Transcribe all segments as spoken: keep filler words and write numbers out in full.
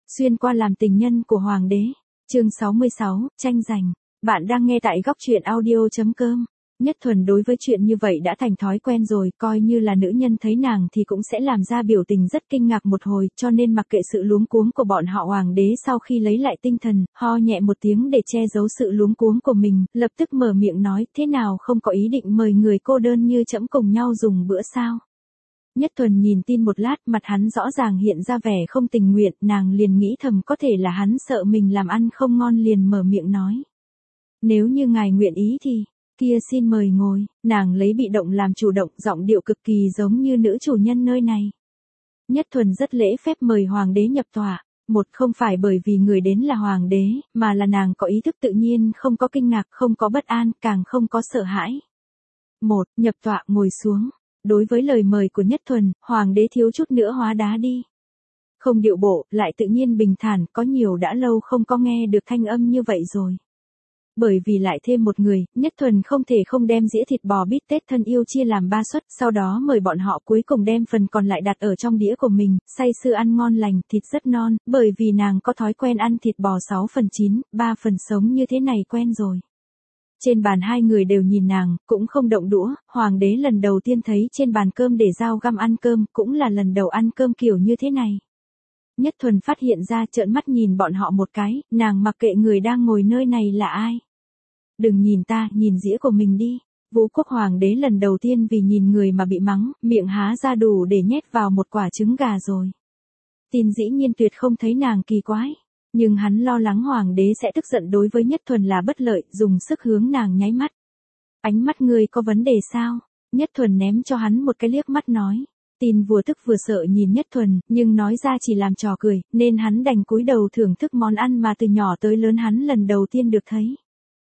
Xuyên qua làm tình nhân của hoàng đế. Chương sáu mươi sáu, tranh giành. Bạn đang nghe tại góc truyện audio chấm com. Nhất Thuần đối với chuyện như vậy đã thành thói quen rồi, coi như là nữ nhân thấy nàng thì cũng sẽ làm ra biểu tình rất kinh ngạc một hồi, cho nên mặc kệ sự luống cuống của bọn họ, hoàng đế sau khi lấy lại tinh thần, ho nhẹ một tiếng để che giấu sự luống cuống của mình, lập tức mở miệng nói, thế nào không có ý định mời người cô đơn như trẫm cùng nhau dùng bữa sao? Nhất Thuần nhìn tin một lát, mặt hắn rõ ràng hiện ra vẻ không tình nguyện, nàng liền nghĩ thầm có thể là hắn sợ mình làm ăn không ngon liền mở miệng nói. Nếu như ngài nguyện ý thì, kia xin mời ngồi, nàng lấy bị động làm chủ động, giọng điệu cực kỳ giống như nữ chủ nhân nơi này. Nhất Thuần rất lễ phép mời hoàng đế nhập tọa, một không phải bởi vì người đến là hoàng đế, mà là nàng có ý thức tự nhiên, không có kinh ngạc, không có bất an, càng không có sợ hãi. Một, nhập tọa ngồi xuống. Đối với lời mời của Nhất Thuần, hoàng đế thiếu chút nữa hóa đá đi. Không điệu bộ, lại tự nhiên bình thản, có nhiều đã lâu không có nghe được thanh âm như vậy rồi. Bởi vì lại thêm một người, Nhất Thuần không thể không đem dĩa thịt bò bít tết thân yêu chia làm ba suất, sau đó mời bọn họ cuối cùng đem phần còn lại đặt ở trong đĩa của mình, say sưa ăn ngon lành, thịt rất non, bởi vì nàng có thói quen ăn thịt bò sáu phần chín, ba phần sống như thế này quen rồi. Trên bàn hai người đều nhìn nàng, cũng không động đũa, hoàng đế lần đầu tiên thấy trên bàn cơm để dao găm ăn cơm, cũng là lần đầu ăn cơm kiểu như thế này. Nhất Thuần phát hiện ra, trợn mắt nhìn bọn họ một cái, nàng mặc kệ người đang ngồi nơi này là ai. Đừng nhìn ta, nhìn dĩa của mình đi. Vũ Quốc hoàng đế lần đầu tiên vì nhìn người mà bị mắng, miệng há ra đủ để nhét vào một quả trứng gà rồi. Tin dĩ nhiên tuyệt không thấy nàng kỳ quái. Nhưng hắn lo lắng hoàng đế sẽ tức giận đối với Nhất Thuần là bất lợi, dùng sức hướng nàng nháy mắt. Ánh mắt ngươi có vấn đề sao? Nhất Thuần ném cho hắn một cái liếc mắt nói. Tin vừa tức vừa sợ nhìn Nhất Thuần, nhưng nói ra chỉ làm trò cười, nên hắn đành cúi đầu thưởng thức món ăn mà từ nhỏ tới lớn hắn lần đầu tiên được thấy.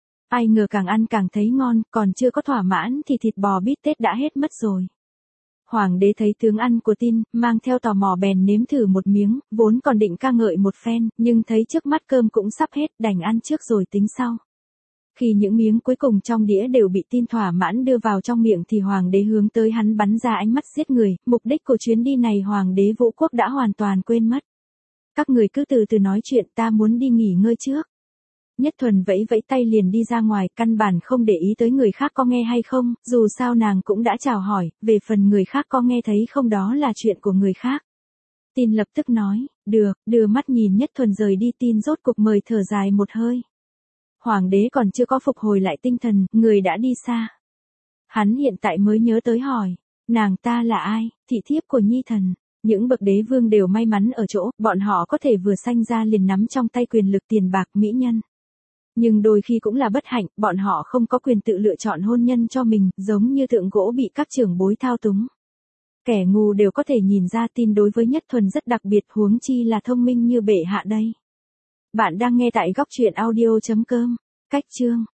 Ai ngờ càng ăn càng thấy ngon, còn chưa có thỏa mãn thì thịt bò bít tết đã hết mất rồi. Hoàng đế thấy tướng ăn của Tin, mang theo tò mò bèn nếm thử một miếng, vốn còn định ca ngợi một phen, nhưng thấy trước mắt cơm cũng sắp hết, đành ăn trước rồi tính sau. Khi những miếng cuối cùng trong đĩa đều bị Tin thỏa mãn đưa vào trong miệng thì hoàng đế hướng tới hắn bắn ra ánh mắt giết người, mục đích của chuyến đi này hoàng đế Vũ Quốc đã hoàn toàn quên mất. Các người cứ từ từ nói chuyện, ta muốn đi nghỉ ngơi trước. Nhất Thuần vẫy vẫy tay liền đi ra ngoài, căn bản không để ý tới người khác có nghe hay không, dù sao nàng cũng đã chào hỏi, về phần người khác có nghe thấy không đó là chuyện của người khác. Tin lập tức nói, được, đưa mắt nhìn Nhất Thuần rời đi. Tin rốt cục mời thở dài một hơi. Hoàng đế còn chưa có phục hồi lại tinh thần, người đã đi xa. Hắn hiện tại mới nhớ tới hỏi, nàng ta là ai, thị thiếp của Nhi thần. Những bậc đế vương đều may mắn ở chỗ, bọn họ có thể vừa sanh ra liền nắm trong tay quyền lực, tiền bạc, mỹ nhân. Nhưng đôi khi cũng là bất hạnh, bọn họ không có quyền tự lựa chọn hôn nhân cho mình, giống như tượng gỗ bị các trưởng bối thao túng. Kẻ ngu đều có thể nhìn ra. Tin đối với Nhất Thuần rất đặc biệt, huống chi là thông minh như bệ hạ đây. Bạn đang nghe tại góc truyện audio chấm com. Cách chương